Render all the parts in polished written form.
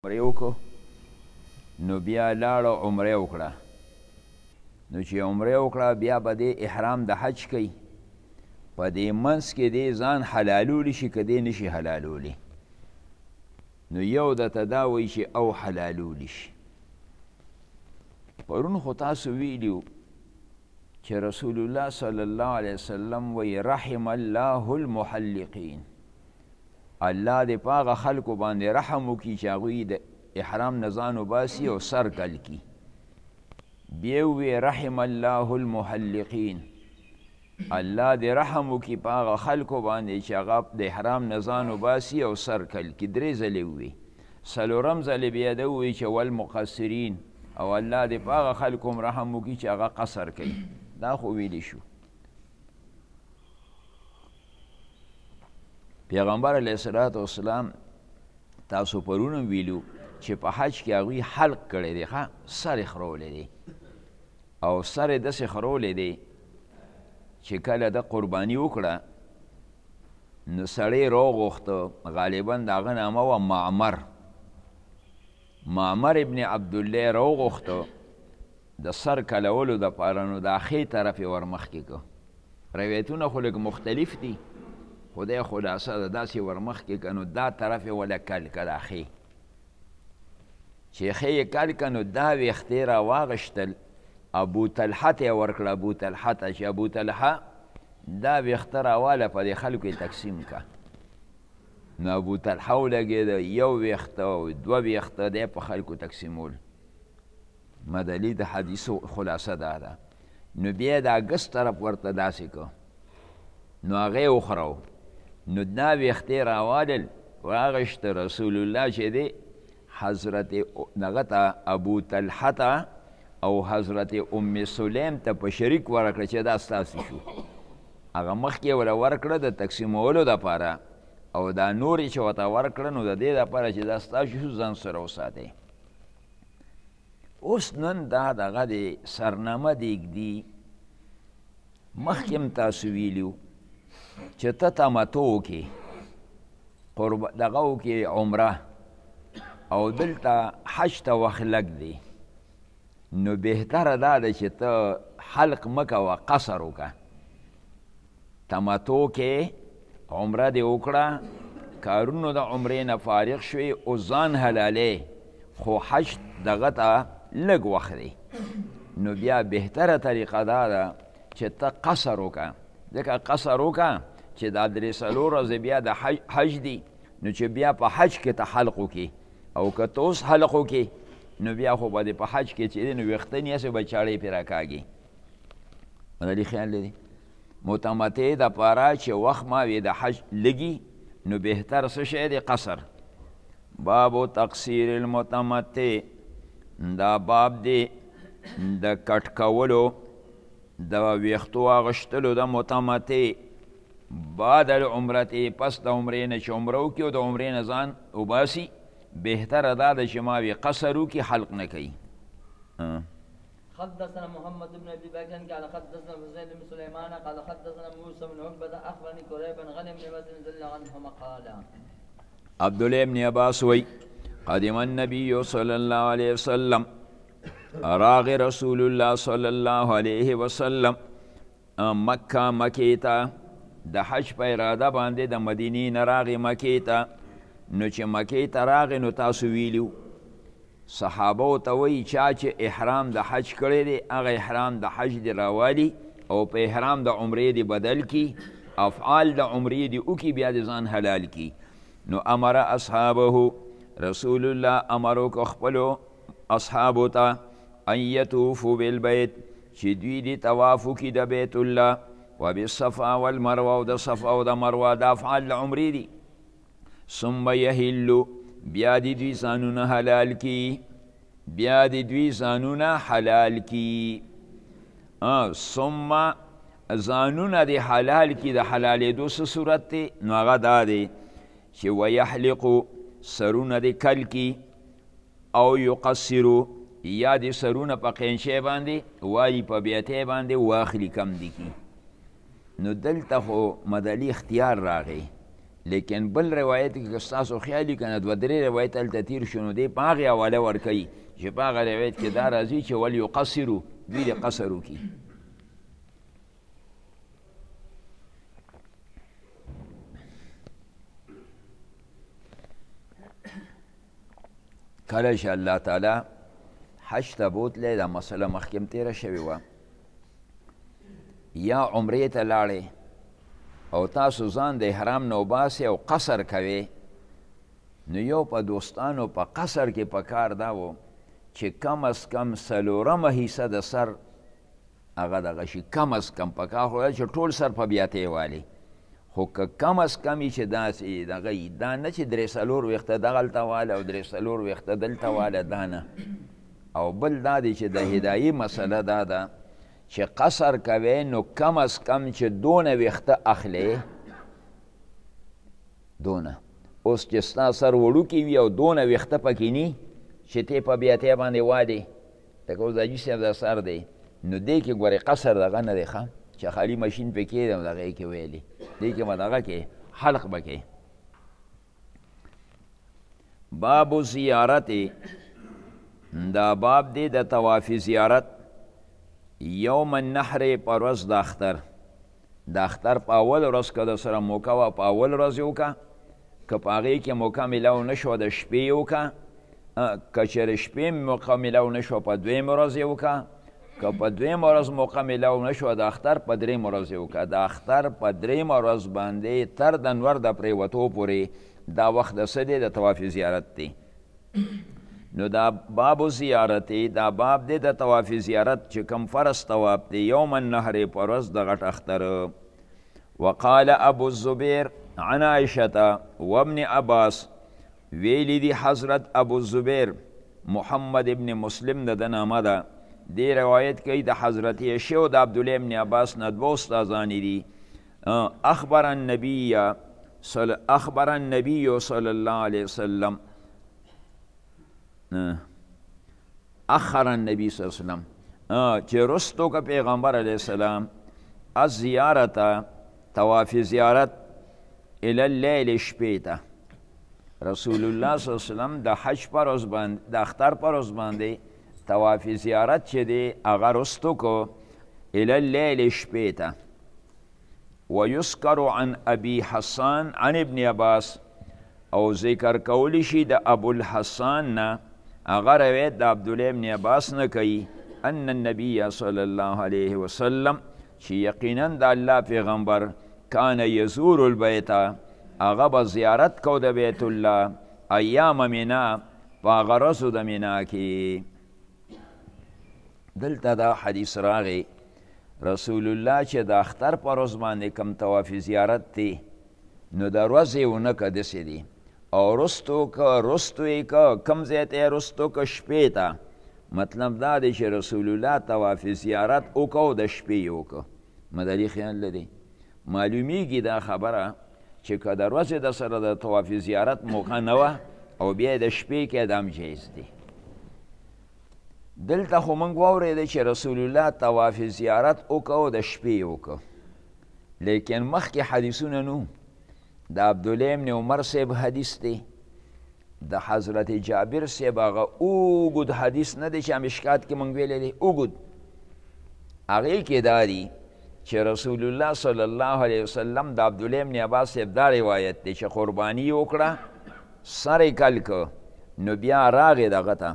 عمره وکړو نو بیا لاړه عمره وکړه. نو چې عمره وکړه بیا به دې احرام د حج کوي، په دې منځ کې دې ځان حلالولی شي که دې نشي حلالولی. نو یو درته دا وایي چې او حلالولی شي. پرون خو تاسو ویلي چې رسول الله صلی الله علیه وسلم وی رحم الله المحلقین، الله دې په هغه خلکو باندې رحم وکړي چې هغوی د احرام نه ځان وباسي او سر کل کي. بیا وی رحم الله المحلقین، الله دې رحم وکړي په هغه خلکو باندې چې هغه د احرام نه ځان وباسي او سر کل کي. درې ځلې ووی، څلورم ځلې بیا ده ووی چې والمقصرین، او الله دې په هغه خلکو هم رحم وکړي چې هغه قصر کوي. دا خو ویلی شو. پیغمبر علیه الصلاة والسلام تاسو پرون هم ویلو چې په حج کې هغوی حلق کړی دی، سر یې خرولی دی او سر یې داسې خرولی دی چې کله د قرباني وکړه نو سړی راوغوښته، غالبا د هغه نامه وه معمر ابن عبدالله راوغوښته د سر کلولو دپاره، نو د ښې طرف یې ورمخکې که. روایتونه خو لږ مختلف دي، خدای خلاصه ده داسې ورمخکې که نو دا طرف یې وله کل که دا ښې، چې ښې یې کل که نو دا ویښتې را واغشتل، ابو طلحه ته یې ورکړه. ابو طلحه ته چې ابو طلحه دا ویښته راواله په دې خلکو یې تقسیم که. نو ابو طلحه ولګېده، یو ویښته او دوه ویښته دی په خلکو تقسیمول. مدلي د حدیثو خلاصه دا ده. نو بیا د اګست طرف ورته داسې که، نو هغه یې وخورو، نو دا ویښتې راوالل واغشته. رسول الله چې دی حضرت دغه ته ابو طلحه ته او حضرت ام سلیم ته په شریک ورکړه چې دا ستاسې شو. هغه مخکې یې وله ورکړه د تقسیمولو دپاره، او دا نور یې چې ورته ورکړه نو د دې دپاره چې دا ستاسو شو ځان سره وساتئ. اوس نن دا دغه د سرنامه دیږدي، مخکې هم تاسو ویلي چې ته تمتع وکړې، دغه وکړې عمره، او دلته حج ته وخت لږ دی، نو بهتره دا ده چې ته حلق مه کوه، قصر وکړه. تمتع کې عمره دې وکړه، کارونو د عمرې نه فارغ شوې، او ځان حلالې، خو حج دغه ته لږ وخت دی. نو بیا بهتره طریقه دا ده چې ته قصر وکړه، ځکه قصر وکړه چې دا درې څلور ورځې بیا د حج دی، نو چې بیا په حج کې ته حلق وکړي، او که ته اوس حلق وکړي نو بیا خو به دې په حج کې چې دی نو ویښته نیسې به چاړې پرې راکاږي. مدلي خیال دی متمتع دپاره چې وخت ما وي د حج لږي، نو بهتر څه شی دی؟ قصر. بابو تقصیر المتمتع، دا باب دی د کټ کولو د ویښتو اغشتلو د متمتع بعد العمرتې، پس د عمرې نه چې عمره وکړي او د عمرې نه ځان وباسي، بهتره دا ده چې ما وي قصر وکړي، حلق نه کوي. حدثنا محمد بن ابي بكر قال حدثنا حسين بن سليمان قال حدثنا موسى بن عقبه اخبرني قريب بن غنم بن مسعود رضي الله عنهما قال عبد الله بن عباس وی قدم النبي صلى الله عليه وسلم، راغ رسول الله صلى الله عليه وسلم مکه مکې ته د حج په اراده باندې د مدینې نه راغی مکې ته. نو چې مکې ته راغی نو تاسو ویلو صحابه ته وایي چا چې احرام د حج کړی دی هغه احرام د حج دی راوالي، او په احرام د عمرې دی بدل کی، افعال د عمرې دی وکړي، بیا د ځان حلال کی. نو امر اصحابه، رسول الله امر وکړه خپلو اصحابو ته ان یطوفوا بالبیت، چې دوی دی طواف وکړي د بیت الله، وبالصفا والمروه، او د صفا او د مروه د افعال د عمرې دی. ثم یحلو، بیا دی دوی ځانونه حلال کی، بیا دی دوی ځانونه حلال کی. ثم ځانونه دی حلال کی، د حلالېدو څه صورت دی؟ نو هغه دا دی چې ویحلقو، سرونه دی کل کی، او یقصرو، یا دی سرونه په قینچې باندې وایي په بیتې باندې واخلي کم دی کی. نو دلته خو مدلي اختیار راغی لیکن بل روایت کې که ستاسو خیال وي که نه دوه درې روایت هلته تېر شو نو دی په هغې حواله ورکوي چې په هغه روایت کې دا راځي چې ولیقصرو دوی دې قصر وکړي. کله چې الله تعالی حج ته بوتلی دا مسله مخکې هم تېره شوې وه یا عمرې ته لاړې او تاسو ځان د احرام نه وباسئ او قصر کوئ نو یو په دوستانو په قصر کې پکار دا و چې کم از کم څلورمه حصه د سر هغه دغه شي کم از کم پکار خو چې ټول سر په بیاتې والي خو که کم از کم یې چې داسې دغه وي دا نه چې درې څلور ویښته دغلته واله او درې څلور ویښته دلته واله دا نه. او بل دا دی چې د هدایي مسله دا ده چې قصر کوې نو کم از کم چې دونه ویښته اخلې دونه اوس چې ستا سر وړوکی وي او دونه ویښته پکې ني چې تی په بیاتې باندې والې لکه اوس د حاجي صاحب دا سر دی نو دې کې ګورې قصر دغه نه دی ښه چې خالي ماشین پې کېږي او دغه یې کې ویلې دې کې به دغه کې حلق به کې. باب زیارت دا باب دی د طواف زیارت یوم النحر په ورځ د اختر د اختر په اول ورځ که د سره موقع وه په اول ورځ یې وکړه که په هغې کې موقع میلاو نه شوه د شپې یې وکړه که چېرې شپې موقع میلاو نه شوه په دویمه ورځ یې وکړه که په دویمه ورځ موقع میلاو نه شوه د اختر په درېیمه ورځ یې وکړه. د اختر په درېیمه ورځ باندې تر د نور د پرېوتو پورې دا وخت د څه دی د طواف زیارت دی. نو دا باب زیارت دا باب دی د طواف زیارت چې کم فرض طواف دی یوم النحر په ورځ د غټ اختر. وقال ابو الزبیر عن عائشة وابن عباس ویلی دی حضرت ابو الزبیر محمد ابن مسلم د نامه ده دی روایت کوي د حضرت عائشة او د عبدالله ابن عباس نه دوه استادانی دي. اخبر النبي صلی الله علیه وسلم اخر النبی صلی الله علیه وسلم چې رستو که پیغمبر علیه السلام از زیارت طواف زیارت الی اللیل شپې ته رسول الله صلی الله علیه وسلم د حج پر ورځ باندې د اختر پر ورځ باندې طواف زیارت چې دی هغه رستو کو الی اللیل شپې ته. ویذکر عن ابي حسان عن ابن عباس او ذکر کولی شي د ابو الحسان نه هغه روایت د عبدالله ابن عباس نه کوي ان النبي صلی الله علیه وسلم چې یقینا د الله پیغمبر کان یزور البیت هغه به زیارت کو د بیت الله ایام مینا په هغه ورځو د مینا کې. دلته دا حدیث راغی رسول الله چې د اختر په ورځ باندې کم طواف زیارت دی نو د ورځې ونه که داسې دی او رستو یې که کم ځای ته یې رستو که شپې ته مطلب دا دی چې رسول الله طواف زیارت وکړه او د شپې یې وکړه. مدلي خیال لري معلومیږي دا خبره چې که د ورځې د سره د طواف زیارت موقع نه وه او بیا د شپې کې دا هم جایز دی. دلته خو موږ واورېده چې رسول الله طواف زیارت وکړه او د شپې یې وکړه لیکن مخکې حدیثونه نو د عبدالله ابن عمر صاحب حدیث دی د حضرت جابر صاحب هغه اوږد حدیث نه دی چې مشکات کې موږ ویلی دی اوږد هغې کې دا دی چې رسول الله صلی الله علیه وسلم د عبدالله ابن عباس صاحب دا روایت دی چې قرباني یې وکړه سر یې کل که نو بیا راغې دغه ته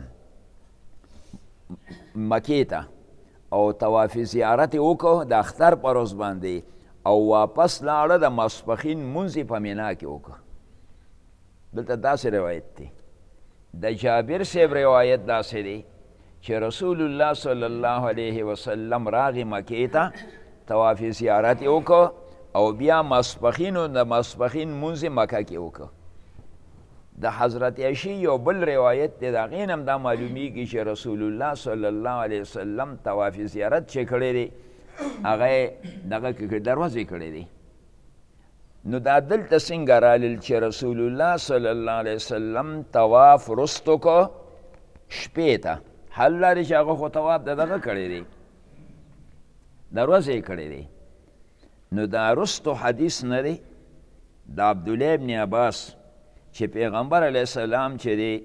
مکې ته او طواف زیارت یې وکړه د اختر په ورځ باندې او واپس لاړه د ماسپښین لمونځ یې په مینا کې وکړه. دلته داسې روایت دی. د جابر صاحب روایت داسې دی چې رسول الله صلی الله علیه وسلم راغی مکې ته طواف زیارت یې وکړه او بیا ماسپښین د ماسپښین لمونځ یې مکه کې وکړه. د حضرت عائشې یو بل روایت دی د هغې نه هم دا معلومیږي چې رسول الله صلی الله علیه وسلم طواف زیارت چې کړی دی هغه دغه کې دروازې کړی دی. نو دا دلته څنګه رالل چې رسول الله صلی الله علیه وسلم طواف رستو کو شپې ته حل لري چې هغه خو طواف دغه کړی دی دروازې کړی دی. نو دا رستو حدیث نه دی د عبدالله ابن عباس چې پیغمبر علیه السلام چې دی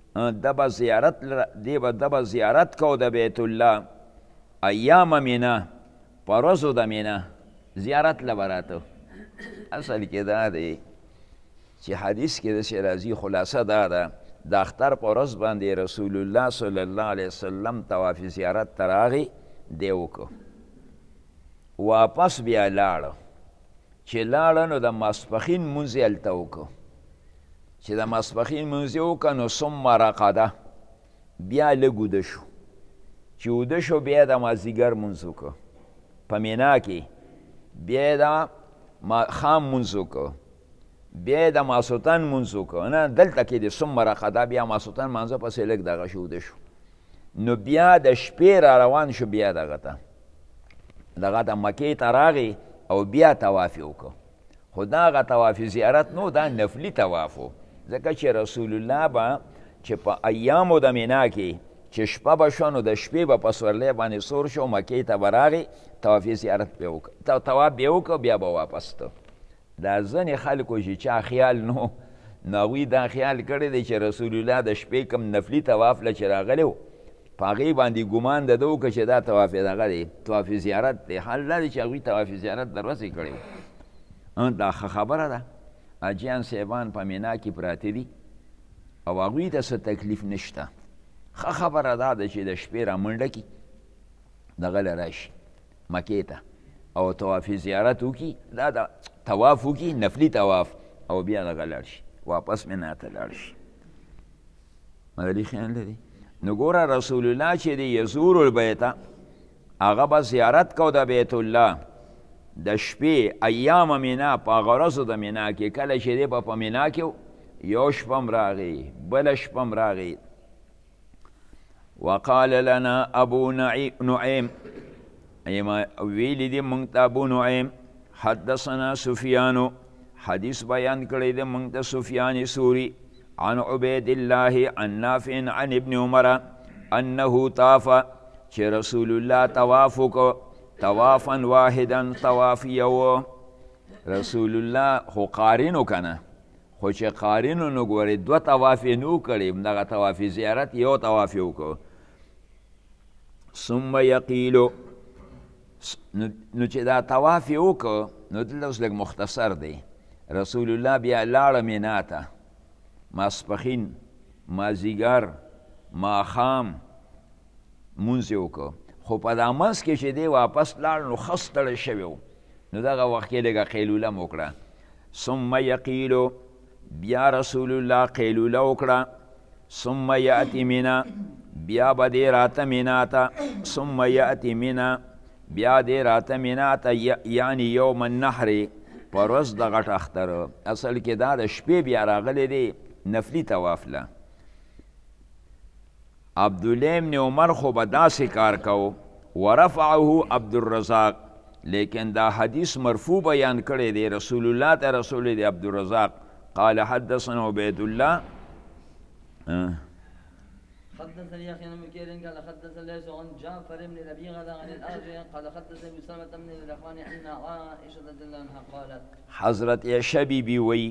د به زیارت کو د بیت الله ایام مینا په ورځو د مینا زیارت له به راته. اصل کې دا دی چې حدیث کې داسې راځي، خلاصه دا ده د اختر په ورځ باندې رسول الله صلی الله علیه وسلم طواف زیارت ته راغی، دی وکړو، واپس بیا لاړه. چې لاړه نو د ماسپښین لمونځ یې هلته وکړو. چې د ماسپښین لمونځ یې وکړه نو ثم رقده، بیا لږ اوده شو. چې اوده شو بیا د مازدیګر لمونځ وکړو په مینا کې، بیا یې د خام لمونځ وکړو، بیا یې د ماسوتن لمونځ وکړو. نه دلته کې د ثم رقده بیا ماسوتن لمانځه پسې لږ دغه شو، اوده شو. نو بیا د شپې را روان شو، بیا دغه ته مکې ته راغی او بیا طواف یې وکړو. خو دا هغه طواف زیارت نو، دا نفلي طواف و، ځکه چې رسول الله به چې په ایامو د مینا کې چې شپه به شوه نو د شپې به په سورلی باندې سور شو، مکې ته به راغی، طواف زیارت به یې وکړه، طواف به یې وکړه، بیا به واپس ته. دا ځینې خلکو چې چا خیال نو هغوی دا خیال کړی دی چې رسول الله د شپې کوم نفلي طواف له چې راغلی و په هغې باندې ګمان د ده وکړه چې دا طواف دغه دی، طواف زیارت دی. حال دا دی چې هغوی طواف زیارت د ورځې کړی و. دا ښه خبره ده. حاجیان صاحبان په مینا کې پراته دي او هغوی ته څه تکلیف نشته. ښه خبره دا ده چې د شپې را منډه کړي، دغه له راشي مکې ته او طواف زیارت وکړي، دا د طواف وکړي نفلي طواف، او بیا دغه لاړ شي، واپس مینا ته لاړ شي. مدلي خیال لري. نو ګوره رسول الله چې دی یزور البیت، هغه به زیارت کو د بیت الله د شپې ایام مینا په هغه ورځو د مینا کې. کله چې دی به په مینا کې یو شپه هم راغی، بله شپه هم راغی. وقال لنا ابو نعیم، ویلی دی مونږ ته ابو نعیم، حدثنا سفیانو، حدیث بیان کړی دی مونږ ته سفیان ثوری عن عبید الله عن نافع عن ابن عمر انه طاف، چې رسول الله طواف وکړو، طوافا واحدا، طواف یو. رسول الله خو قارنو کنه، خو چې قارنو نو ګورې دوه طواف یې نو کړی، دغه طواف زیارت یو طواف یې وکړو. ثم یقیلو، نو چې دا طواف یې وکړو نو دلته اوس لږ مختصر دی. رسول الله بیا لاړه مینا ته، ماسپښین، مازدیګر، ماښام لمونځ یې وکړو. خو په دا منځ کې چې دی واپس لاړ نو ښه ستړی شوی و، نو دغه وخت کې لږه قیلوله م وکړه. ثم یقیلو، بیا رسول الله قیلوله وکړه. ثم یأتی منا، بیا به دی راته مینا ته. ثم یأتی منا، بیا دی راته مینا ته، یعنی یوم النحر، په ورځ د غټ اختر. اصل کې دا د شپې بیا راغلی دی نفلي طواف له. عبدالله ابن عمر خو به داسې کار کو، ورفعه عبدالرزاق، لیکن دا حدیث مرفوع بیان کړی دی رسول الله ته، رسول دی عبدالرزاق. قال حدثنا عبید الله حدثني يحيى بن بكير قال حدثنا ليس عن جعفر بن ربيعة عن الأعرج قال حدثني سلمة بن الرحمن أن عائشة رضي الله عنها قالت، حضرت عائشة بیبي وی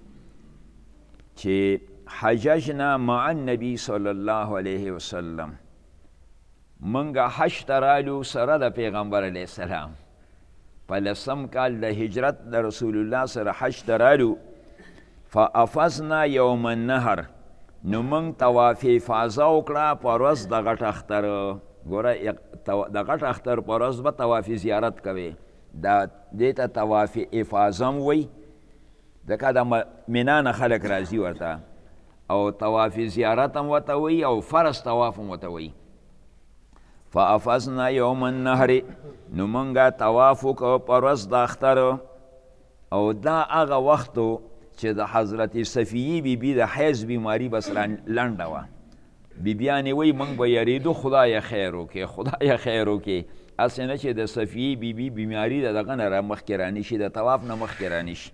چې حججنا مع النبي صلی الله علیه وسلم، منگا حج ترالو سره د پیغمبر علیه السلام په لسم کال د هجرت د رسول الله سره حج ترالو. فافزنا یوم النهر، نو منگ طواف افاظه وکړه په ورځ د غټ اختر. ګوره د غټ اختر په ورځ به طواف زیارت کوي، دې ته طواف افاظه م وی، ځکه د مینا نه خلک راځي ورته، او طواف زیارت هم ورته وی او فرض طواف هم ورته وی. فافزنا یوم النهر، نو منګه طواف وکړو په ورځ د اختر. او دا هغه وخت و چې د حضرت صفیې بیبي د حیض بیماري بس لنډه وه. بیبیانې وی موږ به یریدو خدای خیر وکړي، خدای خیر وکړي، هسې نه چې د صفیې بیبي بیماري د دغه نه مخکې رانشي، د طواف نه مخکې رانشي.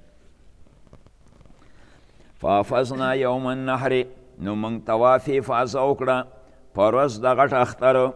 فافزنا یوم النحر، نو موږ طواف افاظه وکړه په ورځ د غټ اختر.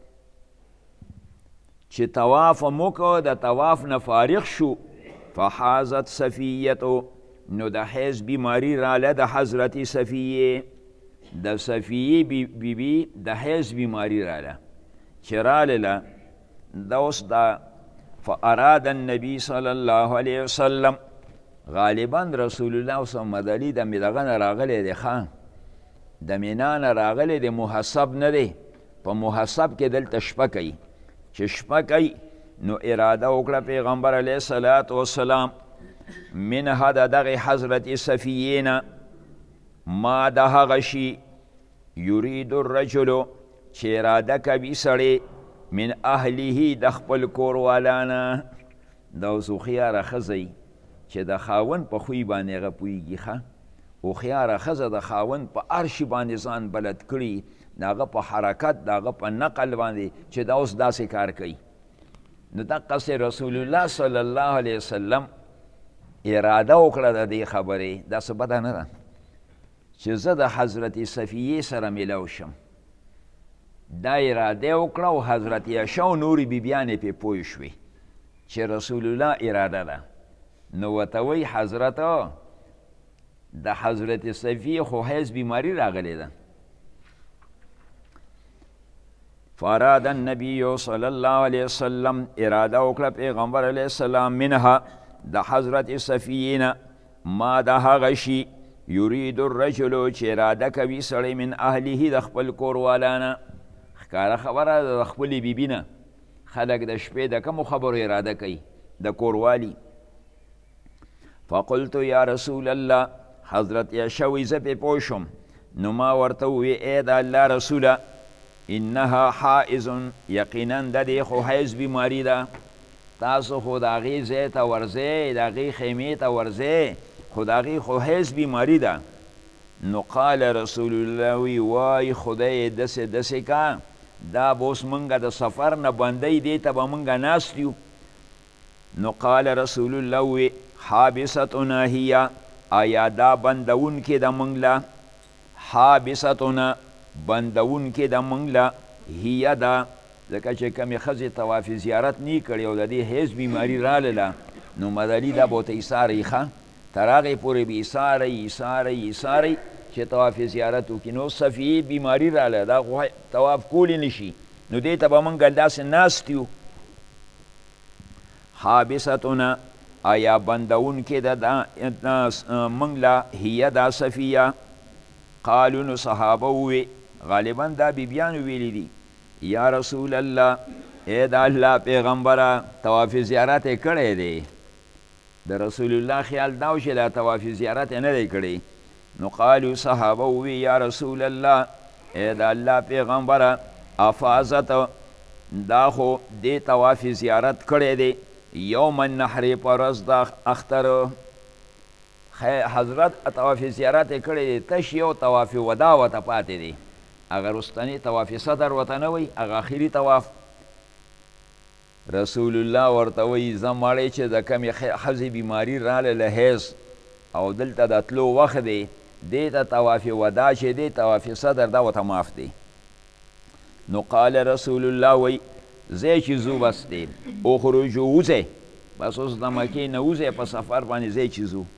چې طواف مو وکړو، د طواف نه فارغ شو، فحازت صفیتو، نو د حیض بیماری راله د حضرت صفیه د صفیه بیبي د حیض بیماری راله چې رالله دا اوس دا فاراد النبي صلی الله علیه وسلم غالبا رسول الله صلی الله علیه وسلم د دغه نه راغلی دی ښه د مینا نه راغلی دی محسب نه دی په محسب کې دلته شپه کوي چې شپه کوي نو اراده وکړه پیغمبر علیه الصلاة والسلام منها د دغې حضرت صفیې نه ما د هغه شي یرید الرجل چې اراده کوي سړی من اهله د خپل کوروالانه دا اوس هوښیاره ښځی چې د خاوند په خوی باندې هغه پوهېږي ښه هوښیاره ښځه د خاوند په هر شي باندې ځان بلد کړي د هغه په حرکت د هغه په نقل باندې چې دا اوس داسې کار کوي نو دقسې رسول الله صلی الله علیه وسلم اراده وکړه د دې خبرې داسې بده نه ده چې زه د حضرت صفیې سره میلاو شم دا اراده وکړه او حضرت عایشه او نورې بیبیانې پې پوه شوې چې رسول الله اراده ده نو ورته وایي حضرت د حضرت صفیې خو حیض بیماری راغلی ده فاراد النبی صلی الله علیه وسلم اراده وکړه پیغمبر علیه السلام منها د حضرت صفیې نه ما د هغه شي یرید الرجل چې اراده کوي سړی من اهله د خپل کوروالانه ښکاره خبره د خپلې بیبي نه خلک د شپې د کومو خبرو اراده کوي د کوروالي فقلت یا رسول الله حضرت عایشه وایي زه پې پوه شوم نو ما ورته وویې ای د الله رسوله انها حائز یقینا د دې خو حیض بیماری ده تاسو خو د هغې ځای ته ورځئ د هغې خیمې ته ورځئ خو د هغې خو حیض بیماری ده نو قال رسول الله وای خدای داسې داسې کا دا به اوس مونږ د سفر نه بندی دې ته به مونږ ناست یو نو قال رسول الله وی حابستنا هي آیا دا بندونکې د مونږ له حابستنا بندونکې د مونږ له هي ده ځکه چې کمې ښځې طواف زیارت نی کړی او د دې حیض بیماري راغله نو مدلي دا به ورته ایساری ښه تر هغې پورې به ایساری چې طواف زیارت وکړي نو صفیې بیماري راغله دا خو طواف کولی نشي نو دې ته به مونږ داسې ناست یو حابستنا آیا بندونکې د مونږ له هیه دا صفیه قالو نو صحابه ووی غالبا دا بیبیانو ویلی دي یا رسول الله ای د الله پیغمبره طواف زیارت یې کړی دی د رسول الله خیال دا و چې دا طواف زیارت یې نه دی کړی نو قالو صحابه ووی یا رسول الله ای د الله پیغمبره افاظت دا خو دې طواف زیارت کړی دی یوم النحر په ورځ د اختر حضرت طواف زیارت یې کړی دی تش یو طواف ودا ورته پاتې دی هغه رستنی طواف صدر ورته نه وایي هغه آخري طواف رسول الله ورته وایي زه مړی چې د کمې ښځې بیماري راله له حیض او دلته د تلو وخت دی دې ته طواف ودا چې دی طواف صدر دا ورته معاف دی نو قال رسول الله وایي ځای چې ځو بس دی اخرجو وځئ بس اوس د مکې نه وځئ په سفر باندې ځای چې ځو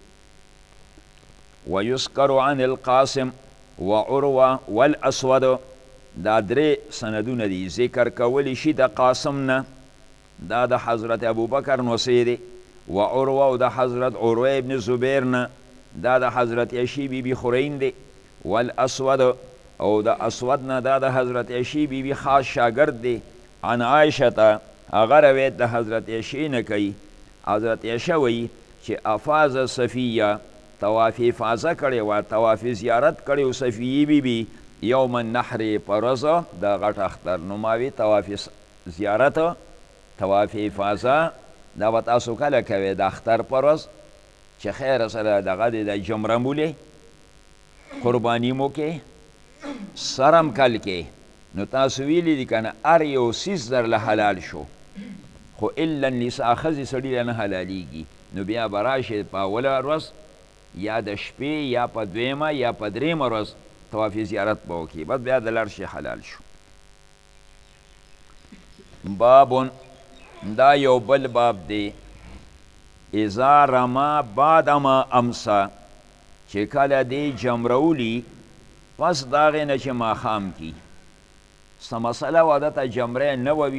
ویسکر عن القاسم وعروه والاسود دا درې سندونه دي ذکر کولی شي د قاسم نه دا د حضرت ابوبکر نوسی دی وعروه او د حضرت عروه ابن زبیر نه دا د حضرت عایشې بیبي خورین دی والاسود او د اسود نه دا د حضرت عایشې بیبي خاص شاگرد دی عن عایشه هغه روایت د حضرت عایشې نه کوي حضرت عایشه وایي چې افاظ صفیه طواف افاظه کړې وه طواف زیارت کړی و صفیې بیبي یوم النحر په ورځ د غټ اختر نو ما وی طواف زیارت طواف افاظه دا به تاسو کله کوئ د اختر په ورځ چې خیر سره دغه دی د جمره مولې قرباني مو کې سرم کل کې نو تاسو ویلی دي که نه هر یو څیز درله حلال شو خو الا النساء ښځې سړي له نه حلالېږي نو بیا به راشئ په اوله ورځ یا د شپې یا په دویمه یا په درېیمه ورځ طواف زیارت به وکړي بس بیا د لر شي حلال شو بابون دا یو بل باب دی اذا رما بعد ما امسا چې کله دی جمرولی پس د هغې نه چې ماښام کی څه مسله وه دته جمرې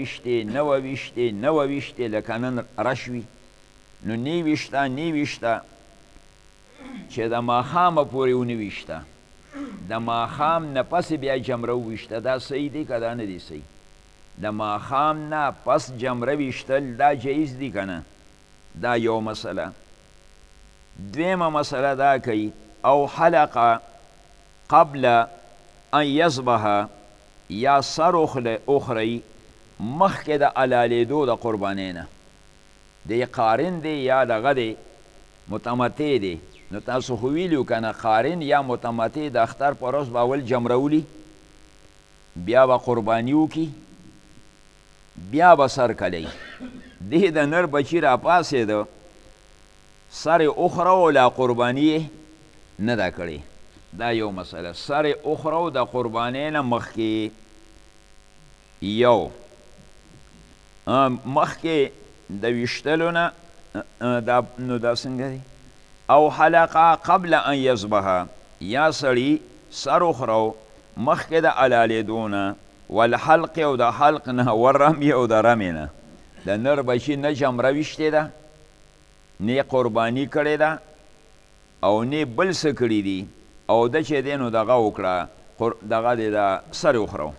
29 لکه نن رش وي نو 29 چې د ماښامه پورې 29 د ماښام نه پس بیا جمره وویشته دا صحیح دی که دا نه دی صحیح د ماښام نه پس جمره ویشتل دا جایز دی که نه دا یو مسله دویمه مسله دا کوي او حلقه قبل ان یصبح یا سر اخری مخکې د علالیدو د قربانۍ نه دی قارن دی یا دغه دی متمتع دی نو تاسو خو ویلو که نه قارن یا متمتع د اختر په ورځ به اول جمرولی بیا به قرباني وکړي بیا به سر کلی دی د نر بچی را پاسېده سر اخرو لا قرباني نه ده کړې دا یو مسله سر اخرو د قربانۍ نه مخکې یو مخکې د ویشتلو نه نو دا څنګه دی او حلقه قبل ان یصبح یا سړي سر اخرو مخکې د علالیدو نه والحلق او د حلق نه والرمی او د رمی نه د نر بچي نه جمره ویشتې ده نه قرباني کړې ده او نه بل څه کړي دي او د چې دی نو دغه وکړه دغه دی د سر اخرو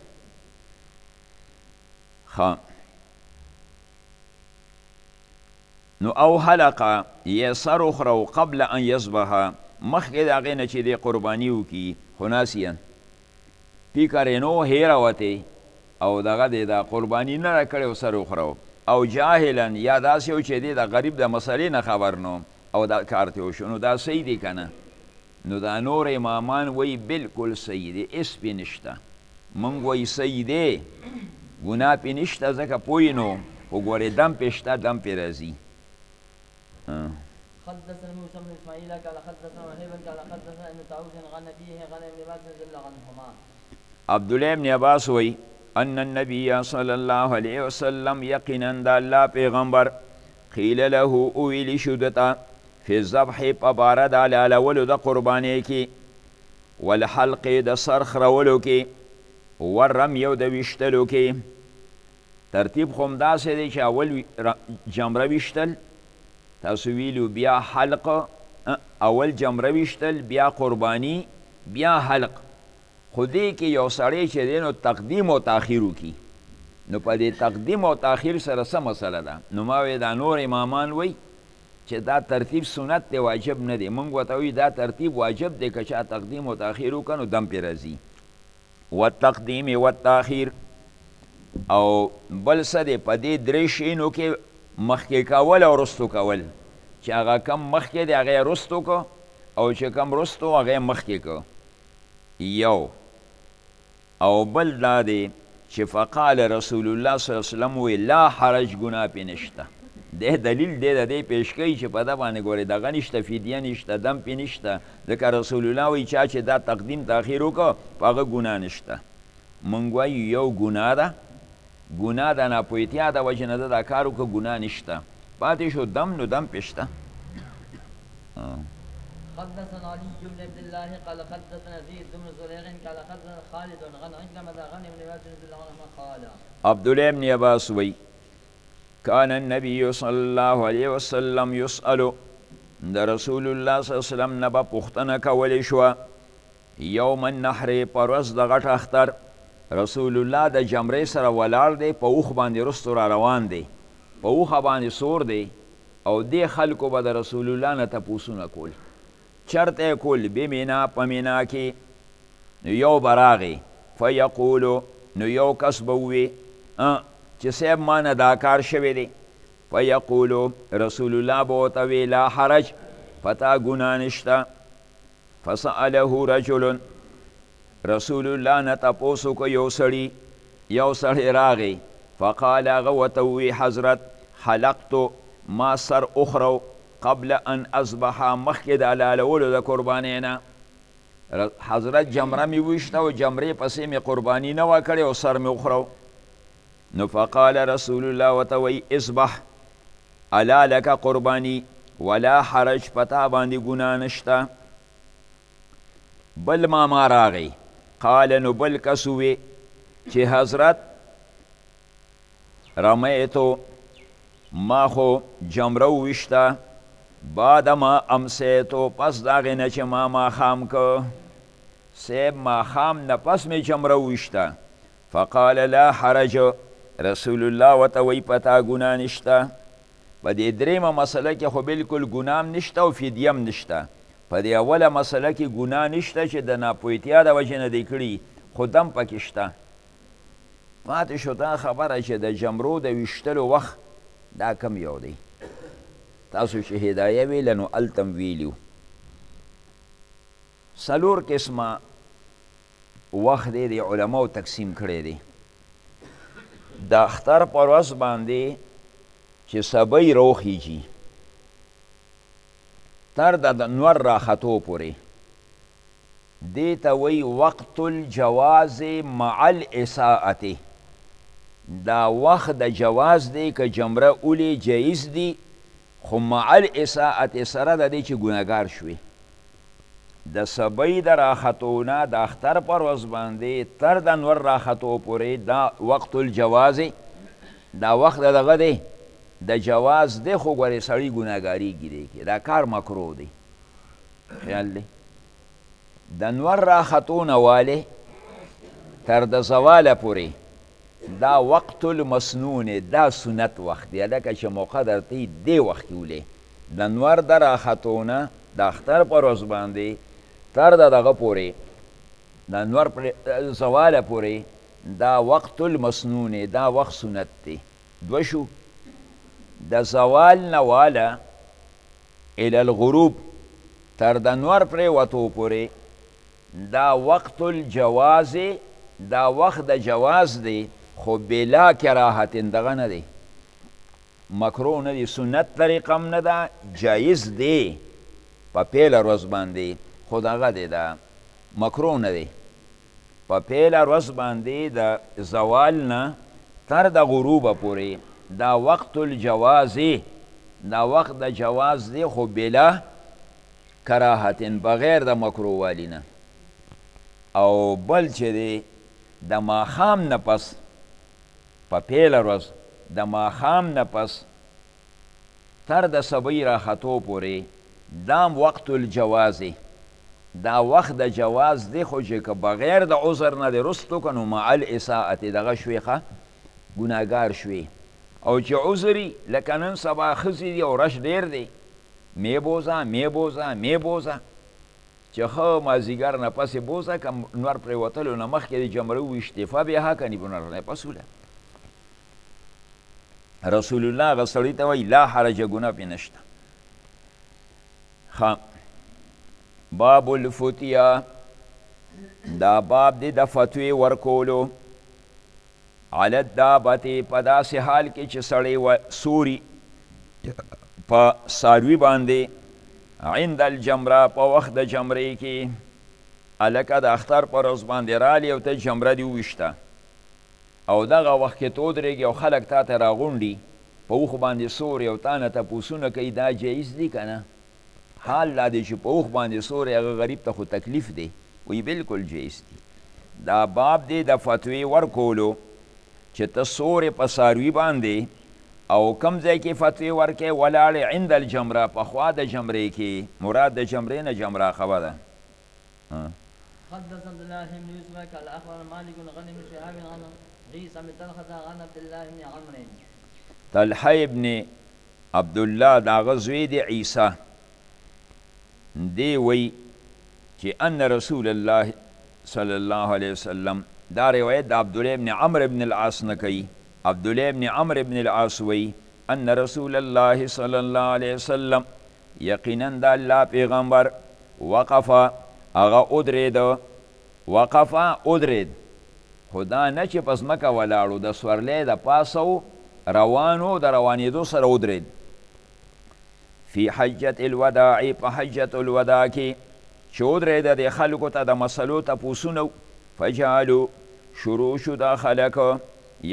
نو او حلقه یا سر اخرو قبل ان یصبح مخکې د هغې نه چې دی قرباني وکړي خو ناسیان فکر نو هیروتې او دغه دی د قرباني نه را کړی سر اخرو او جاهلا یا داسې و چې دی د غریب د مسلې نه خبر نو او دا کار ته وشو نو دا صحیح دی که نه نو دا نور امامان وی بالکل صحیح دی اس پې نشته موږ وی صحیح دی ګناه پې نشته ځکه پوی نو خو ګورې دم پې شته دم پې راځي حدثنا موسى بن اسماعيل قال حدثنا وهيب قال حدثنا ابن طاووس عن نبيه عن ابن عباس رضي الله عنهما عبدالله ابن عباس وی ان النبي صلی الله علیه وسلم یقینا د الله پیغمبر قیل له اویلی شدتا فی الذبح په باره د حلالولو د قربانۍ کې والحلق د سر خرولو کې والرمی او د ویشتلو کې ترتیب خو همداسې دی چې اول جمره ویشتل تاسو ویلو بیا حلق اول جمره ویشتل بیا قربانی بیا حلق خو دې کې یو سړی چې دی نو تقدیم او تاخیر وکړي نو په دې تقدیم او تاخیر سره څه مسله ده نو ما وی دا نور امامان وی چې دا ترتیب سنت دی واجب نه دی موږ ورته وی دا ترتیب واجب دی که چا تقدیم او تاخیر وکړه نو دم پې راځي والتقدیم والتاخیر او بل څه دی په دې درې شیانو کې مخکې کول او رستو کول چې هغه کم مخکې دی هغه یې رستو کو او چې کم رستو هغه یې مخکې کو یو او بل دا دی چې فقال رسول الله صلی الله علیه وسلم وی لا حرج ګناه پې نشته دی دلیل دی د دې پیش کوي چې په ده باندې ګورې دغه نشته فدیه نشته دم پې نشته ځکه رسول الله وی چا چې دا تقدیم تاخیر وکړه په هغه ګناه نشته موږ وایو یو ګناه ده ګناه د ناپوهتیا د وجې نه ده دا کار وکړه ګناه نشته پاتې شو دم نو دم پې شته حدثنا علي بن عبد الله قال حدثنا زيد بن زريع قال حدثنا خالد عن عكرمة عن ابن عباس رضي الله عنهما قال عبد الله بن عباس وی كان النبي صلى الله عليه وسلم يسأل د رسول الله صلی الله علیه وسلم نه به پوښتنه کولی شوه یوم النحر په ورځ د غټ اختر رسول الله د جمرې سره ولاړ دی په اوښ باندې رستو را روان دی په اوښه باندې سور دی او دې خلکو به د رسول الله نه تپوسونه کول چرته کول بمینا په مینا کې نو یو به راغی فیقولو نو یو کس به ووی چې صاحب ما نه دا کار شوی دی فیقولو رسول الله به ورته وی لا حرج پتا ګناه نشته فسأله رجل رسول الله نه تپوس وکړه یو سړی راغی فقال هغه ورته ووی حضرت حلقتو ما سر اخرو قبل ان اصبح مخکې د حلالولو د قربانۍ نه حضرت جمره مې ویشته او جمرې پسې مې قرباني نه وه کړې او سر مې وخورو نو فقال رسول الله ورته وی اصبح الا لک قرباني ولا حرج پتا باندې ګناه نشته. بل ماما راغی قال نو بل کس وی چې حضرت رمیتو ما خو جمره وویشته بعد ما امسیتو پس د هغې نه چې ما ماښام که صیب ماښام نه پس مې جمره وویشته. فقال لا حرج رسول الله ورته وی پتا ګناه نشته. په دې درېیمه مسله کې خو بلکل ګناه هم نشته او فدیه هم نشته. په دې اوله مسله کې ګناه نشته چې د ناپوهتیا د وجې نه دی کړي، خو دم پکې شته. ماته شو دا خبره چې د جمرو د ویشتلو وخت دا کم یو دی. تاسو چې هدایه ویله نو هلته ویلي وو. څلور قسمه وخت دی د علماو تقسیم کړی دی. د اختر په ورځ باندې چې سبی روخیږي تر د نور راختو پورې دې ته وایي وقت الجواز مع الاساءة. دا وخت د جواز دی که جمره اولی جایز دی، خو مع الاساءة سره د دې چې ګناهګار شوي. د سبی د راختو نه د اختر پر ورځ باندې تر د نور راختو پورې دا وقت الجواز، دا وخت دغه دی د جواز دی، خو ګورې سړی ګناهګاریږي دی کې دا کار مکروه دی. خیال دی د نور راختو نه والی تر د زواله پورې دا وقت المسنون، دا سنت وخت دی. لکه چې مقدر تی دی وخت کې ولی د نور د راختو نه د اختر پر ورځ باندې تر د دغه پورې د نور زواله پورې دا وقت المسنون، دا وخت سنت دی. دوه شو. د زوال نه واله الی الغروب تر د نور پرېوتو پورې دا وقت الجواز، دا وخت د جواز دی، خو بلا کراهت دغه نه دی، مکروه نه دی، سنت طریقه هم نه ده، جایز دی په پیله ورځ باندې، خو دغه دی دا مکروه نه دی. په پیله ورځ باندې د زوال نه تر د غروبه پورې دا وقت الجواز، دا وقت د جواز دی، خو بلا کراهت، بغیر د مکروه والی نه. او بل چې دی د ماښام نه پس په پیله ورځ د ماښام نه پس تر د سبی راختو پورې دام وقت الجواز، دا وقت د جواز دی، خو چې که بغیر د عذر نه دی رستو که نو مع الاساءة دغه شوي ښه ګناهګار شوي. او چې عذري لکه نن سبا ښځې دي او رش ډېر دی، می بوزه می بوزه می بوزه چې ښه مازدیګر نه پسې بوزه که نور پرېوتلو نه مخکې د جمرې وویشتې فبها کني به نور نه پس وله. رسول الله هغه سړي ته وایي لا حرج، ګناه پې نشته. باب الفتیا، دا باب دی د فتوی ورکولو علی الدابة په داسې حال کې چې سړی سوري په څاروي باندې عند الجمره په وخت د جمرې کې. هلکه د اختر په ورځ باندې رالی او ته جمره دې وویشته او دغه وخت کې ته ودرېږي او خلک تا ته راغونډي په اوښ باندې سوري او تا نه تپوسونه کوي، دا جایز دي که نه؟ حال دا دی چې په اوښ باندې سوري هغه غریب ته خو تکلیف دی. وی بالکل جایز دي. دا باب دی د فتوی ورکولو چې ته سورې په څاروي باندې او کم ځای کې فتوی ورکې ولاړې عند الجمره، په خوا د جمرې کې، مراد د جمرې نه جمره خبه ده. حدث عبد الله بن يوسف قال اخبرنا مالك بن غنم بن شهاب عن عيسى بن طلحه عن عبد الله بن عمرو. طلحه ابن عبد الله دا غزوی دی عیسی دی وی چې ان رسول الله صلی الله علیه وسلم، دا روایت د عبدالله ابن عمرو ابن العاص نه کوي. عبدالله ابن عمرو ابن العاص وی ان رسول الله صلی الله علیه وسلم، یقینا د الله پیغمبر وقف هغه ادرید، وقف ادرید، خدا نه چې په ځمکه ولاړو، د سورلی د پاسه روانو، د روانېدو سره ودرید. فی حجة الوداع، په حجة الوداع کې چې ودرېده د خلکو ته د مسلو تپوسونه، فجعلو شروع شو دا خلک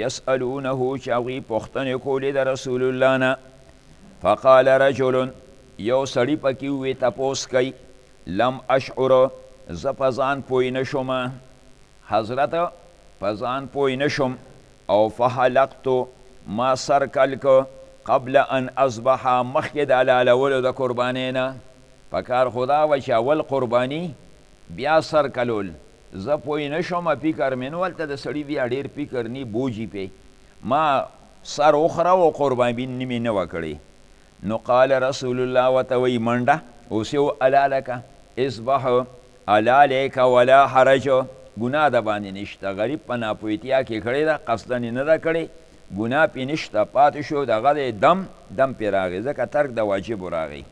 یسألونه چې هغوی پوښتنې کولې د رسول الله نه. فقال رجل، یو سړي پکې ووی تپوس کوي لم اشعر زه په ځان پوی نه شوم حضرت په ځان پوی نه شم او فحلقتو ما سر کل که قبل ان اصبح مخکې د حلالولو د قربانۍ نه پکار خدا و چې اول قرباني بیا سر کلول زه پوی نه شوم فکر مې نه ولته د سړي بیا ډېر فکر نی بوجي پې ما سر وخوره و قرباني مې نه وه کړې نو قال رسول الله ورته وایي منډه اوس یو حلالکه اصبح حلالیک ولا حرج ګناه د باندې نشته غریب په ناپوهتیا کې کړې ده قصدن یې نه ده کړې ګناه پې نشته پاتې شو دغه دی دم پې راغی ځکه ترک د واجبو راغی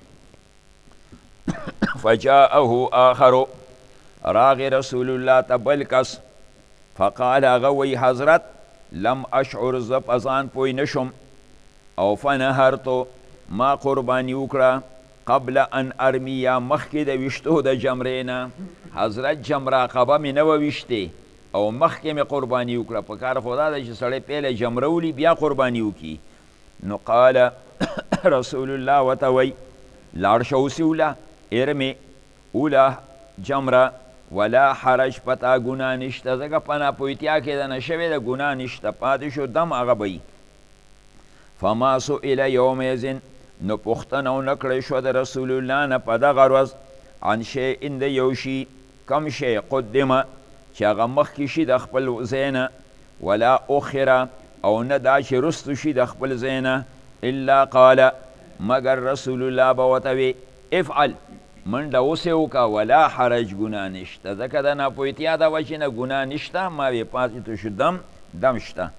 فجاءه آخر راغی رسول الله ته بل کس فقال هغه وی حضرت لم اشعر زه په ځان پوی نه شم او فنهرتو ما قرباني وکړه قبل ان ارمیا مخکې د ویشتو د جمرې نه حضرت جمره عقبه مې نه وه ویشتې او مخکې مې قرباني وکړه په کار خو دا ده چې سړی پیله جمره ولي بیا قرباني وکړي نو قال رسول الله ورته وی لاړ شه اوسې وله ارمې اوله جمره ولا حرج پتا ګناه نشته ځکه په ناپوهتیا کې د نه شوې ده ګناه نشته پاتې شو دم هغه به فما سئل یومئذ نو پوښتنه ونه کړی شوه د رسول الله نه په دغه ورځ عن شیء د یو شي کم شی قدمه چې هغه مخکې شي د خپل ځای نه ولا اخره او نه دا چې رستو شي د خپل ځای نه الا قال مگر رسول الله به ورته وي افعل منډه اوسې وکړه ولا حرج ګناه نشته ځکه د ناپوهتیا د وجې نه ګناه نشته ما بې پاتې شو دم شته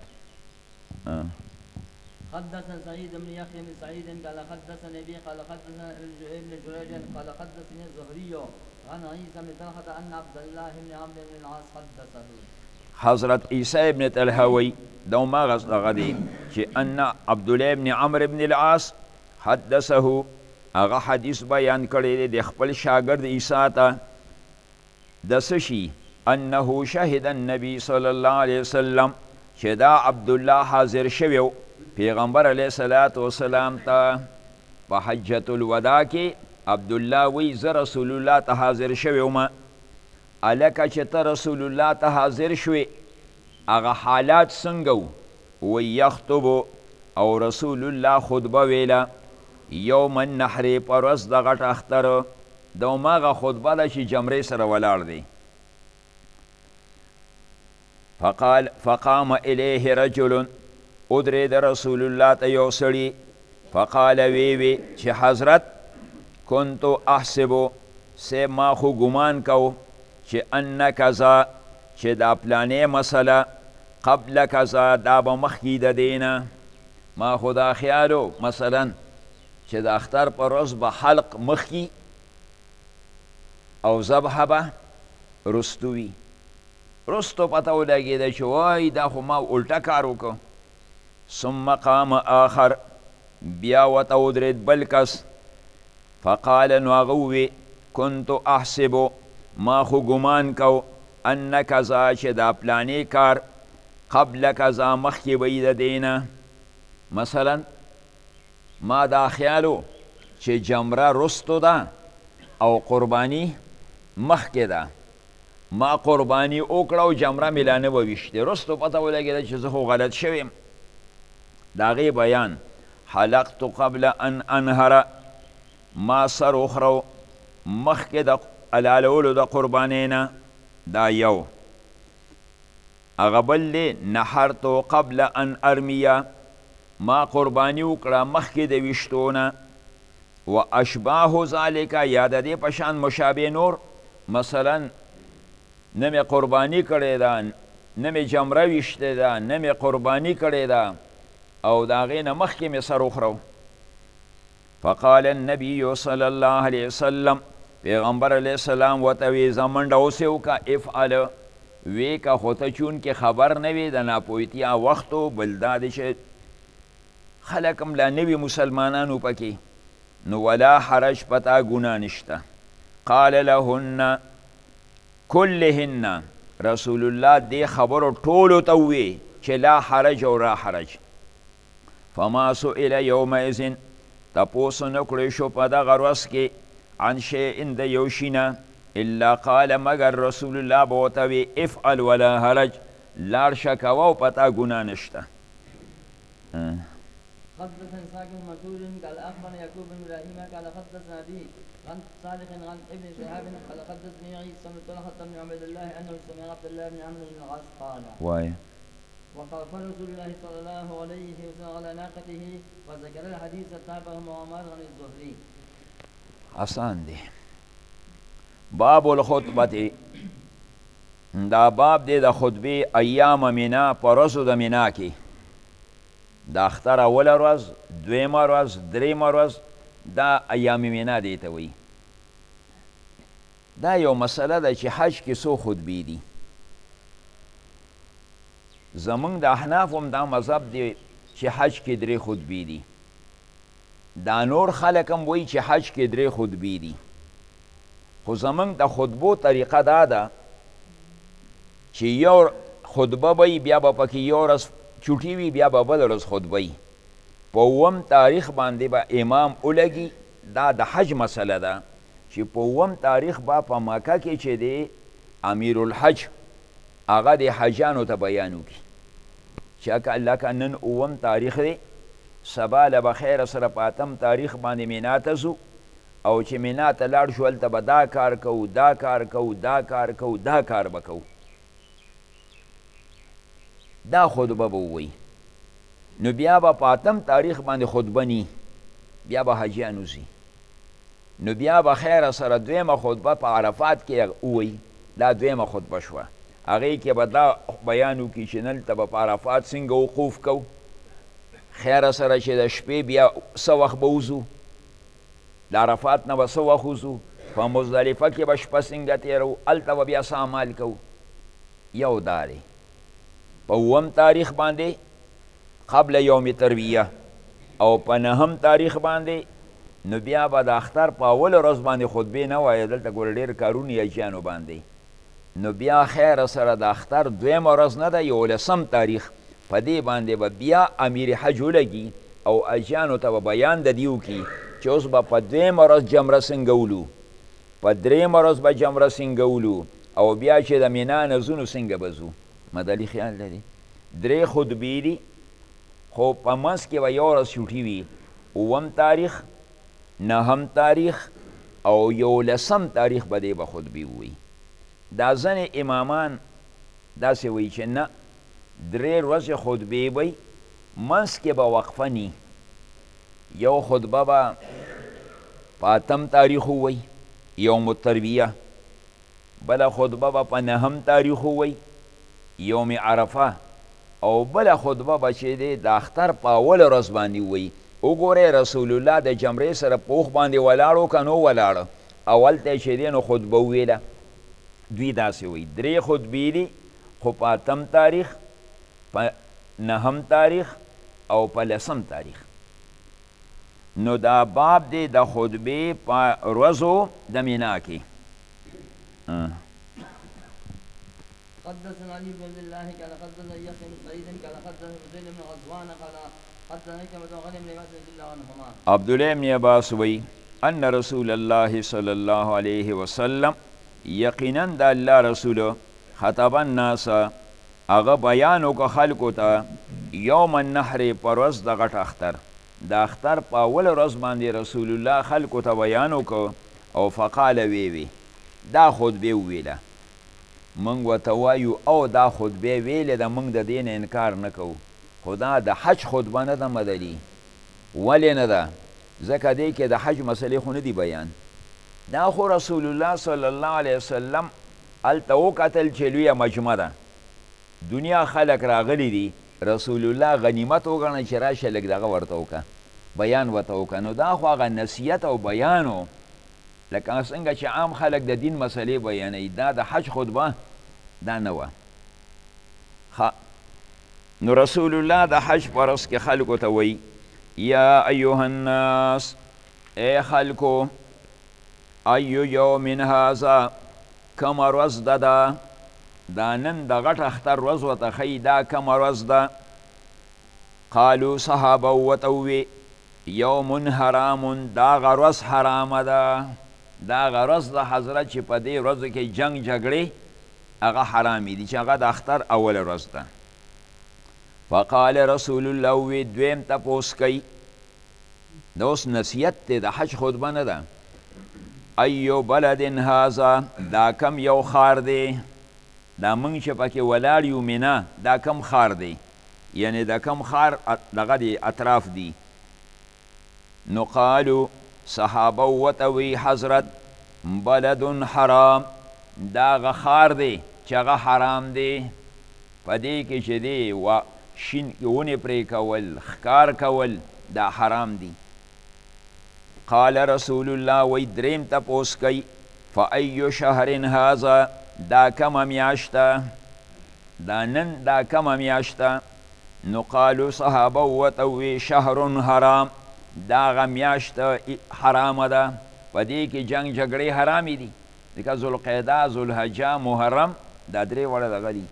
حدثنا سعيد بن يحيى بن سعيد قال حدثني ابي قال حدثنا ابن جريج قال حدثني الزهري عن عيسى بن طلحه ان عبد الله بن عمرو بن العاص حدثه حضرت عیسی ابن طلحه وی دو ماغس دغه دی چې ان عبد الله بن عمرو بن العاص حدثه هغه حدیث بیان کړی دی د خپل شاګرد عیسی ته د څه شي انه شهد النبي صلی الله علیه وسلم چې دا عبدالله حاضر شوی پیغمبر علیه الصلاة والسلام ته په حجة الوداع کې عبدالله وی زه رسول الله ته حاضر شوی وم هلکه چې ته رسول الله ته حاضر شوې هغه حالات څنګه وی یخطبو او رسول الله خطبه ویله یوم النحر په ورځ د غټ اختر د هماغه خطبه ده چې جمرې سره ولاړ دی فقام الیه رجل ادرید رسول الله ته یو سړي فقال وی چې حضرت کنتو احسبو سی ما خو ګمان کو چې ان کذا چې دا پلانې مسله قبل کذا دا به مخکې د دی نه ما خو دا خیالو مثلا چې د اختر په ورځ به حلق مخکې او ذبحه به رستو وي رستو پته ولګېده چې وای دا خو ما الټه کار وکړو ثم قام آخر بیا ورته ودرېد بل کس فقال نو هغه ووی کنتو احسبو ما خو ګمان کو ان کذا چې دا پلانې کار قبل کذا مخکې به یې د دی نه مثلا ما دا خیالو چې جمره رستو ده او قربانی مخکې ده ما قربانی وکړه او جمره مې لا نه به ویشتې رستو پته ولګېده چې زه خو غلط شوی یم د هغې بیان حلقت قبل ان انهره ما سر وخرو مخکې د حلالولو د قربانۍ نه دا یو هغه بل دی نحرتو قبل ان ارمیه ما قربانی وکړه مخکې د ویشتو نه و اشباه ذالک یا د دې په شان مشابه نور مثلا نه مې قربانی کړې ده نه مې جمره ویشتې ده نه مې قربانی کړې ده او د هغې نه مخکې مې سر وخورو فقال النبي صلی الله علیه وسلم پیغمبر علیه السلام ورته وی زه منډه اوسې وکړه افعل وی که خو ته چونکې خبر نه وي د ناپوهتیا وخت و بل دا دی چې خلک هم لا نوي مسلمانانو پکې نو ولا حرج پتا ګناه نشته قال لهن كلهن رسول الله دې خبرو ټولو ته ووی چې لا حرج او را حرج فما سئل یومئذ تپوس نه کړی شو په دغه ورځ کې عن شیء د یو شي نه الا قال مگر رسول الله به ورته وي افعل ولا حرج لاړ شه کوه او په تا ګناه نشته. حدثنا اسحاق بن منصور قال اخبرنا يعقوب بن ابراهيم قال حدثنا ابي عن صالح عن ابن شهاب قال حدثني عيسى بن طلحه بن عبد الله انه سمع عبد الله بن عمرو بن العاص قال وای وقال رسول الله صلى الله عليه وسلم على ناقته وذكر الحديث تابعه معمر عن الزهري. آسان دی. باب الخطبه دا باب دی د خطبه ایام مینا په ورځو د مینا کې د اختر اوله ورځ دویمه ورځ دریمه ورځ دا ایام مینا دی ته وایي. دا یو مسله ده چې حج کې څو خطبې دي. زمونږ د احناف هم دا مذهب دی چې حج کې 3 خطبې دي. دا نور خلک هم وایي چې حج کې 3 خطبې دي. خو زمونږ د خطبو طریقه دا ده چې یو خطبه به وي بیا به پکې یو ورځ چوټي وي بیا به بله ورځ خطبه وي. په 9 تاریخ باندې به امام ولګي. دا د حج مسله ده چې په 9 تاریخ به په مکه کې چې دی امیرالحج هغه د حجانو ته بیان وکړي چې لکه نن 9 تاریخ دی سبا له به خیره سره په 8 تاریخ باندې مینا ته ځو او چې مینا ته لاړ شو هلته به دا کار کوو دا کار کوو دا کار کوو دا کار به کوو. دا خطبه به ووایي. نو بیا به په 8 تاریخ باندې خطبه نی بیا به حجیان وځي. نو بیا به خیره سره دویمه خطبه په عرفات کې ووایي. دا دویمه خطبه شوه. هغې کې به دا بیان وکړي چې نن ته به په عرفات څنګه وقوف کوو. خیره سره چې د شپې بیا څه وخت به وځو د عرفات نه به څه وخت وځو په مزدلفه کې به شپه څنګه تېروو هلته به بیا څه عمل کوو. یو دا دی. په 9 تاریخ باندې قبل یوم ترویه او په 9 تاریخ باندې نو بیا به د اختر په اوله ورځ باندې خطبې نه وایي. دلته ګوره ډېر کارونه یې اجیانو باندې. نو بیا خیره سره د اختر دویمه ورځ نه ده 11 تاریخ په دې باندې به بیا امیر حج ولګي او اجیانو ته به بیان د دې وکړي چې اوس به په دویمه ورځ جمره څنګه ولو په درېیمه ورځ به جمره څنګه ولو او بیا چې د مینا نه ځو نو څنګه به ځو. مدلي خیال لري. 3 خطبې دي خو په منځ کې به یو ورځ چوټي وي. 9 تاریخ 9 تاریخ او 11 تاریخ به دې به خطبې ووایي. دا ځینې امامان داسې وایي چې نه 3 ورځې خطبې وایي منځ کې به وقفه نی. یو خطبه به په 8 تاریخ ووایي یوم الترویه. بله خطبه به په 9 تاریخ ووایي یوم عرفه. او بله خطبه به چې دی د اختر په اوله ورځ باندې ووایي. وګورئ رسول الله د جمرې سره په اوښ باندې ولاړو که نو ولاړه اول ته یې چې دی نو خطبه وویله. دوی داسې وایي 3 خطبې دي خو په 8 تاریخ په 9 تاریخ او په 10 تاریخ. نو دا باب دی د خطبې په ورځو د مینا کې. حدثنا علي بن عبد الله قال حدثنا يحيى بن سعيد قال حدثنا زيد بن غزوان قال حدثنا كما غنم بن عباس رضي الله عنهما. عبد الله بن عباس وی ان رسول الله صلی الله علیه وسلم یقینا د الله رسول خطب الناس هغه بیان وکړه خلکو ته یوم النحر په ورځ د غټ اختر. د اختر په اوله ورځ باندې رسول الله خلکو ته بیان وکړه او فقال وی دا خطبې وویله. موږ ورته وایو او دا خطبې ویلې ده موږ د دې نه انکار نه کوو خو دا د حج خطبه نه ده مدلي. ولې نه ده؟ ځکه دې کې د حج مسلې خو نه دي بیان. دا خو رسول الله صلی الله علیه وسلم هلته وکتل چې لویه مجمع ده دنیا خلک راغلی دي رسول الله غنیمت وګڼه چې راشه لږ دغه ورته وکړه بیان ورته وکړه. نو دا خو هغه نصیحت او بیان و لکه څنګه چې عام خلک د دین مسلې بیانوي. دا د حج خطبه دا نه وه. نو رسول الله د حج په ورځ کې خلکو ته وایي یا ایها الناس ای خلکو ایو یوم هذا کومه ورځ ده دا نن د غټ اختر ورځ ورته ښیي دا کومه ورځ ده. قالو صحابه ورته ووی یوم حرام دا غرس حرام ده دا غرس د حضرت چې په دې ورځو کې جنگ جګړې هغه حرامي دي چې هغه د اختر اوله ورځ ده فقال رسول الله وی دویم تپوس کوي دا اوس نصیحت دی د حج خطبه نه ده ایو بلد هذا دا کم یو خار دی دا موږ چې پکې ولاړ یو مینا دا کم خار دی یعنی دا کم خار دغه دی اطراف دی نو قالو صحابه ورته وی حضرت بلد حرام دا هغه خار دی چې هغه حرام دی په دې کې چې دی شین ونې پرې کول ښکار کول دا حرام دی قال رسول الله وی دریم تپوس کوي فأی شهر هذا دا کمه میاشته دا نن دا کمه میاشته نو قالو صحابه ورته وی شهر حرام دا هغه میاشته حرامه ده په دې کې جنگ جګړې حرامې دي لکه ذوالقعده ذوالحجه محرم دا درې واړه دغه دي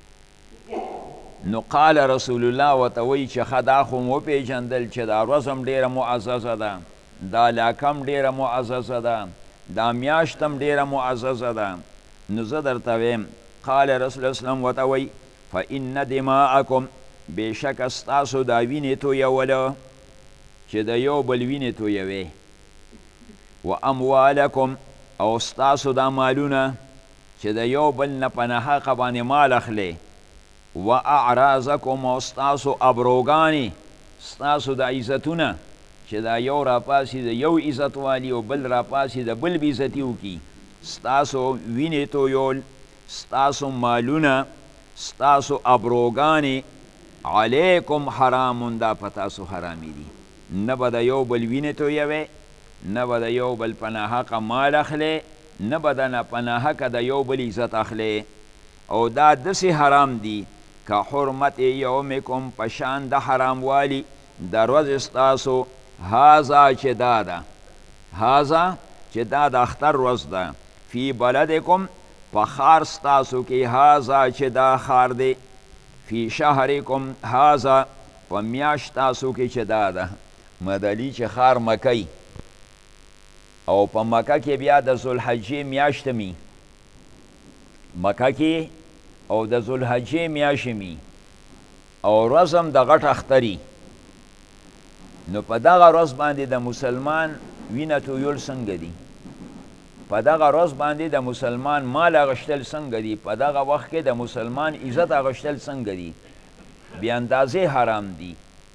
نو قال رسول الله ورته وی چې ښه دا خو مو وپېژندل چې دا ورځ هم ډېره معززه ده دا علاقه هم ډېره معززه ده دا میاشت هم ډېره معززه ده نو زه درته ویم قال رسول الله وسلم ورته وی فإن دماءکم بېشکه ستاسو دا وینې تویوله چې د یو بل وینې تویوې و اموالکم او ستاسو دا مالونه چې د یو بل نه په ناحقه باندې مال اخلې و اعراضکم او ستاسو ابروګانې ستاسو د عزتونه چې دا یو راپاسي د یو عزت والی او بل راپاسي د بل بېعزتي وکړي ستاسو وینې تویول ستاسو مالونه ستاسو ابروګانې علیکم حرامون دا په تاسو حرامي دي نه به د یو بل وینې تویوې نه به د یو بل په ناحقه مال اخلې نه به د په ناحقه د یو بل عزت اخلې او دا داسې حرام دي که حرمت یومکم په شان د حرام والی د ورځې ستاسو هذا چې دا ده هذا چې دا د اختر ورځ ده فی بلدکم په ښار ستاسو کې هذا چې دا ښار دی فی شهرکم هذا په میاشت تاسو کې چې دا ده مدلي چې ښار مکی او په مکه کې بیا د ذوالحجې میاشت می مکه کې او د ذوالحجې میاشت می او ورځ هم د غټ اختري نو په دغه ورځ باندې د مسلمان وینه تویول څنګه دي په دغه ورځ باندې د مسلمان مال اغشتل څنګه دي په دغه وخت کې د مسلمان عزت اغشتل څنګه دي بې اندازې حرام دي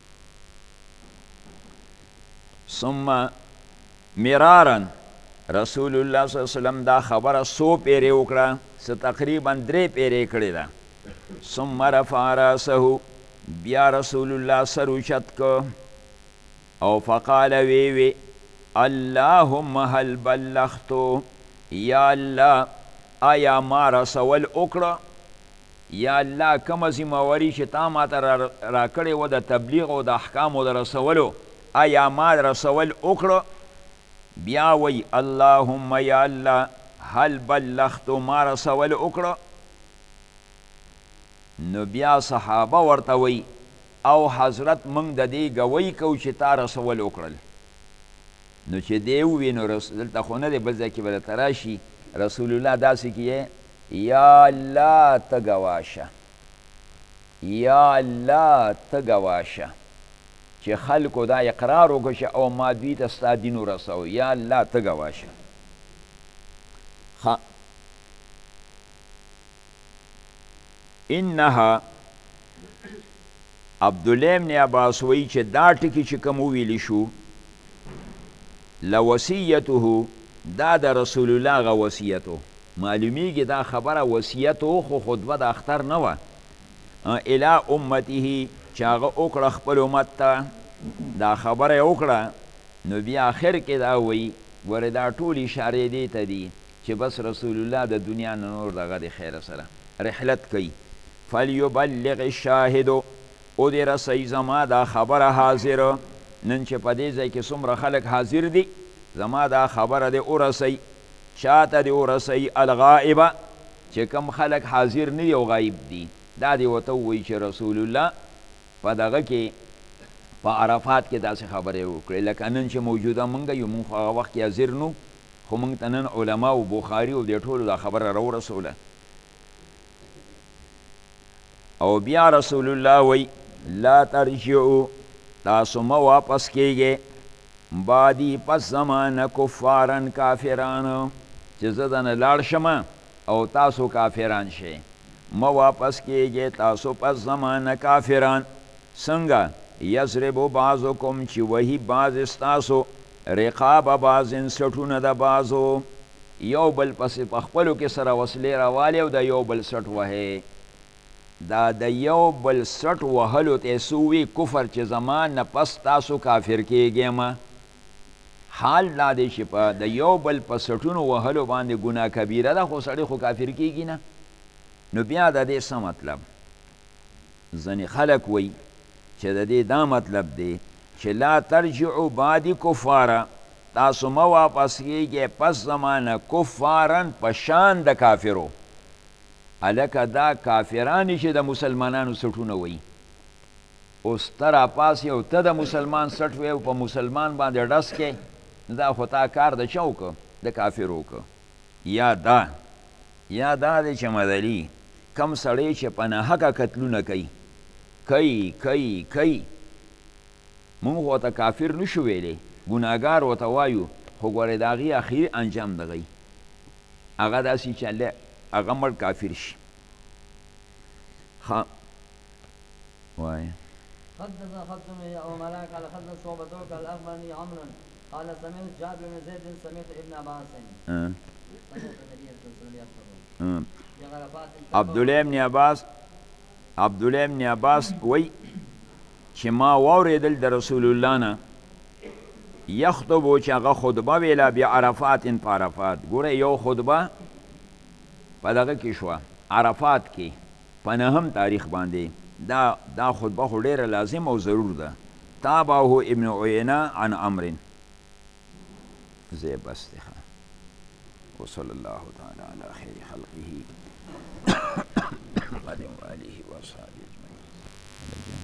ثم مرارا رسول الله صلی الله علیه وسلم دا خبره څو پیرې وکړه څه تقریبا 3 پیرې کړې ده ثم رفع راسه بیا رسول الله سر اوچت کو او فقال وی اللهم هل بلغتو یا الله آیا ما رسول وکړه یا الله کومه ذمهواري چې تا ماته راکړې وه د تبلیغ او د احکامو د رسولو آیا ما رسول وکړه بیا وی اللهم یا الله هل بلغتو ما رسول وکړه نو بیا صحابه ورته وی او حضرت موږ د دې ګوی کوو چې تا رسول وکړل نو چې دی ووی نو دلته خو نه دی بل ځای کې به درته راشي رسول الله داسې کې یا الله ته ګواشه یا الله ته ګواشه چې خلکو دا اقرار وکړي او ما دوی ته ستا دین ورسوو یا الله ته ګواشه انها عبدالله ابن عباس وی چې دا ټکي چې کوم وویلی شو لوصیته دا د رسول الله غ وصیتو معلومیږي دا خبره وصیتو خو خطبه د اختر نه وه الی امته چې هغه وکړه خپل امت ته دا خبره یې وکړه نو بیا آخر کې دا وی ګوره دا ټول اشارې دې ته دي چې بس رسول الله د دنیا نه نور دغه د خیره سره رحلت کوي فلیبلغ الشاهد او دې رسوي زما دا خبره حاضره نن چې په دې ځای کې څومره خلک حاضر دي زما دا خبره دې ورسوي چاته دې ورسوي الغائبه چې کم خلک حاضر نه دي او غایب دي دا دې ورته ووایي چې رسول الله په دغه کې په عرفات کې داسې خبرې وکړې لکه نن چې موجوده مونږ یو مونږ خو هغه وخت کې حاضر نو خو مونږ ته نن علما او بخاري او دې ټولو دا خبره راورسوله او بیا رسول الله وی لا ترجعو تاسو مه واپس کیږئ بعدی پس زمانه کفارن کافران چې زه دنه لاړ شمه او تاسو کافران شئ مه واپس کیږئ تاسو پس زمانه کافران څنګه یضربو بعضکم چې وهي بعض ستاسو رقاب بعضن سټونه د بعضو یو بل پسې په خپلو کې سره وسلې راوالي او د یو بل سټ وهې دا د یو بل سټ وهلو ته سوي کفر چې زمان نه پس تاسو کافر کیږئ حال دا دی چې په د یو بل په سټونو وهلو باندې ګناه کبیره ده خو سړی خو کافر کیږي نه نو بیا د دې څه مطلب ځینې خلک وایي چې د دې دا مطلب دی چې لا ترجعو بعد کفاره تاسو مه واپس کیږئ پس زمانه کفارن په شان د کافرو هلکه دا کافرانی چې د مسلمانانو سټونه وایي اوس ته راپاسې او ته د مسلمان سټ وی او په مسلمان باندې ډس کې دا خو تا کار د چا وکړه د کافرو وکړه یا دا دی چې مدلي کم سړی چې په ناحقه قتلونه کوي مونږ ورته کافر نشو ویلی ګناهګار ورته وایو خو ګورې د هغې اخري انجام دغی هغه داسې چې هغه مړ کافر شي وایه حدثنا خبز بن ملاك قال حدثنا شعبة قال أخبرني عمرو قال سمعت جابر بن زيد سمعت ابن عباس سمعت النبي صلى الله عليه وسلم عبدالله ابن عباس وی چې ما واورېدل د رسول الله نه یخطبو چې هغه خطبه ویله بعرفات په عرفات ګوره یو خطبه په دغه کې شوه عرفات کې په نهم تاریخ باندې دا خطبه خو ډیره لازم او ضرور ده تابعه ابن عینه عن عمرو زی بس دی وصلی الله تعالی علی خیر خلقه محمد و آله و اصحابه اجمعین